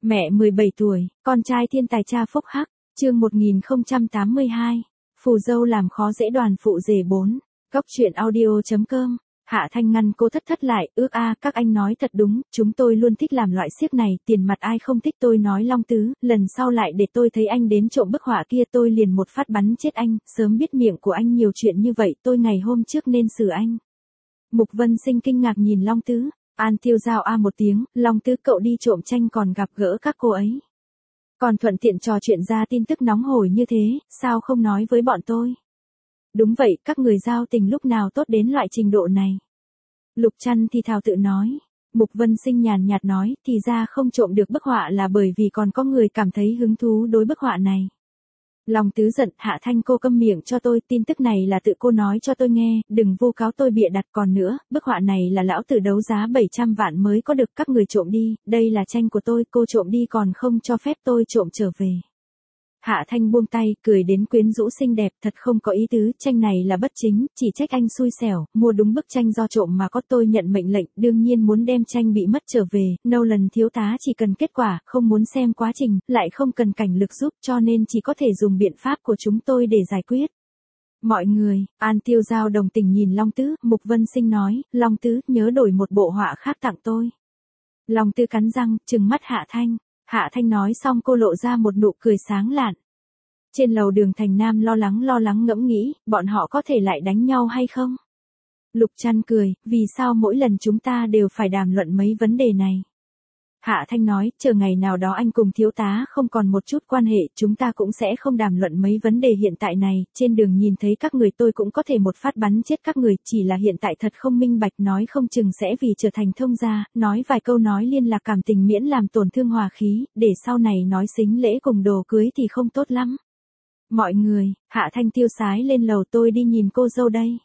Mẹ 17 tuổi, con trai thiên tài cha phúc hắc, chương 1082. Phù dâu làm khó dễ đoàn phụ rể 4. Góc truyện audio.com. Hạ Thanh ngăn cô thất thất lại, các anh nói thật đúng, chúng tôi luôn thích làm loại xiếc này, tiền mặt ai không thích. Tôi nói Long Tứ, lần sau lại để tôi thấy anh đến trộm bức họa kia tôi liền một phát bắn chết anh, sớm biết miệng của anh nhiều chuyện như vậy tôi ngày hôm trước nên xử anh. Mục Vân Sinh kinh ngạc nhìn Long Tứ. An Tiêu Giao một tiếng, Long Tứ cậu đi trộm tranh còn gặp gỡ các cô ấy. Còn thuận tiện trò chuyện ra tin tức nóng hổi như thế, sao không nói với bọn tôi? Đúng vậy, các người giao tình lúc nào tốt đến loại trình độ này. Lục Trăn thì thào tự nói. Mục Vân Sinh nhàn nhạt nói, thì ra không trộm được bức họa là bởi vì còn có người cảm thấy hứng thú đối bức họa này. Long Tứ giận, Hạ Thanh cô câm miệng cho tôi, tin tức này là tự cô nói cho tôi nghe, đừng vu cáo tôi bịa đặt. Còn nữa, bức họa này là lão tử đấu giá 700 vạn mới có được, các người trộm đi, đây là tranh của tôi, cô trộm đi còn không cho phép tôi trộm trở về. Hạ Thanh buông tay, cười đến quyến rũ xinh đẹp, thật không có ý tứ, tranh này là bất chính, chỉ trách anh xui xẻo, mua đúng bức tranh do trộm mà có. Tôi nhận mệnh lệnh, đương nhiên muốn đem tranh bị mất trở về, Nolan thiếu tá chỉ cần kết quả, không muốn xem quá trình, lại không cần cảnh lực giúp, cho nên chỉ có thể dùng biện pháp của chúng tôi để giải quyết. Mọi người, An Tiêu Giao đồng tình nhìn Long Tứ, Mục Vân Sinh nói, Long Tứ, nhớ đổi một bộ họa khác tặng tôi. Long Tứ cắn răng, trừng mắt Hạ Thanh. Hạ Thanh nói xong cô lộ ra một nụ cười sáng lạn. Trên lầu Đường Thành Nam lo lắng ngẫm nghĩ, bọn họ có thể lại đánh nhau hay không? Lục Trăn cười, vì sao mỗi lần chúng ta đều phải đàm luận mấy vấn đề này? Hạ Thanh nói, chờ ngày nào đó anh cùng thiếu tá không còn một chút quan hệ, chúng ta cũng sẽ không đàm luận mấy vấn đề hiện tại này, trên đường nhìn thấy các người tôi cũng có thể một phát bắn chết các người, chỉ là hiện tại thật không minh bạch, nói không chừng sẽ vì trở thành thông gia, nói vài câu nói liên lạc cảm tình miễn làm tổn thương hòa khí, để sau này nói xính lễ cùng đồ cưới thì không tốt lắm. Mọi người, Hạ Thanh tiêu sái lên lầu, tôi đi nhìn cô dâu đây.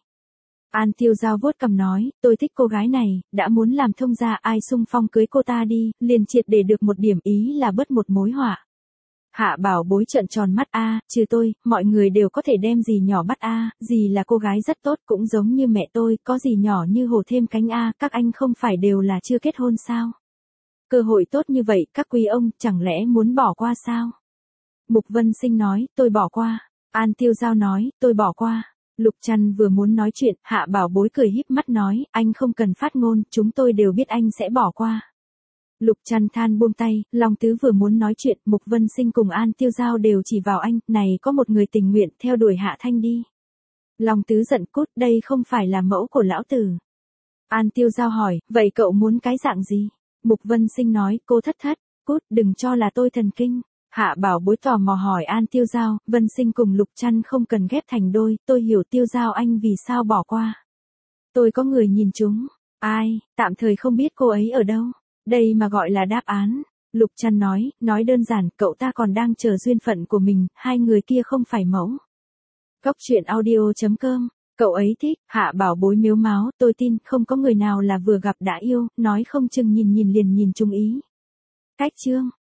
An Tiêu Giao vuốt cằm nói, tôi thích cô gái này, đã muốn làm thông gia ai xung phong cưới cô ta đi, liền triệt để được một điểm, ý là bớt một mối họa. Hạ Bảo Bối trợn tròn mắt, trừ tôi, mọi người đều có thể đem dì nhỏ bắt dì là cô gái rất tốt, cũng giống như mẹ tôi, có dì nhỏ như hổ thêm cánh các anh không phải đều là chưa kết hôn sao? Cơ hội tốt như vậy, các quý ông, chẳng lẽ muốn bỏ qua sao? Mục Vân Sinh nói, tôi bỏ qua. An Tiêu Giao nói, tôi bỏ qua. Lục Trăn vừa muốn nói chuyện, Hạ Bảo Bối cười híp mắt nói, anh không cần phát ngôn, chúng tôi đều biết anh sẽ bỏ qua. Lục Trăn than buông tay, Long Tứ vừa muốn nói chuyện, Mục Vân Sinh cùng An Tiêu Giao đều chỉ vào anh, này có một người tình nguyện theo đuổi Hạ Thanh đi. Long Tứ giận, cút, đây không phải là mẫu của lão tử. An Tiêu Giao hỏi, vậy cậu muốn cái dạng gì? Mục Vân Sinh nói, cô thất, cút, đừng cho là tôi thần kinh. Hạ Bảo Bối tò mò hỏi An Tiêu Giao, Vân Sinh cùng Lục Trăn không cần ghép thành đôi, tôi hiểu Tiêu Giao anh vì sao bỏ qua. Tôi có người nhìn chúng. Ai, tạm thời không biết cô ấy ở đâu. Đây mà gọi là đáp án. Lục Trăn nói đơn giản, cậu ta còn đang chờ duyên phận của mình, hai người kia không phải mẫu. Góc truyện audio.com. Cậu ấy thích, Hạ Bảo Bối mếu máo, tôi tin không có người nào là vừa gặp đã yêu, nói không chừng nhìn liền nhìn chung ý. Cách chương.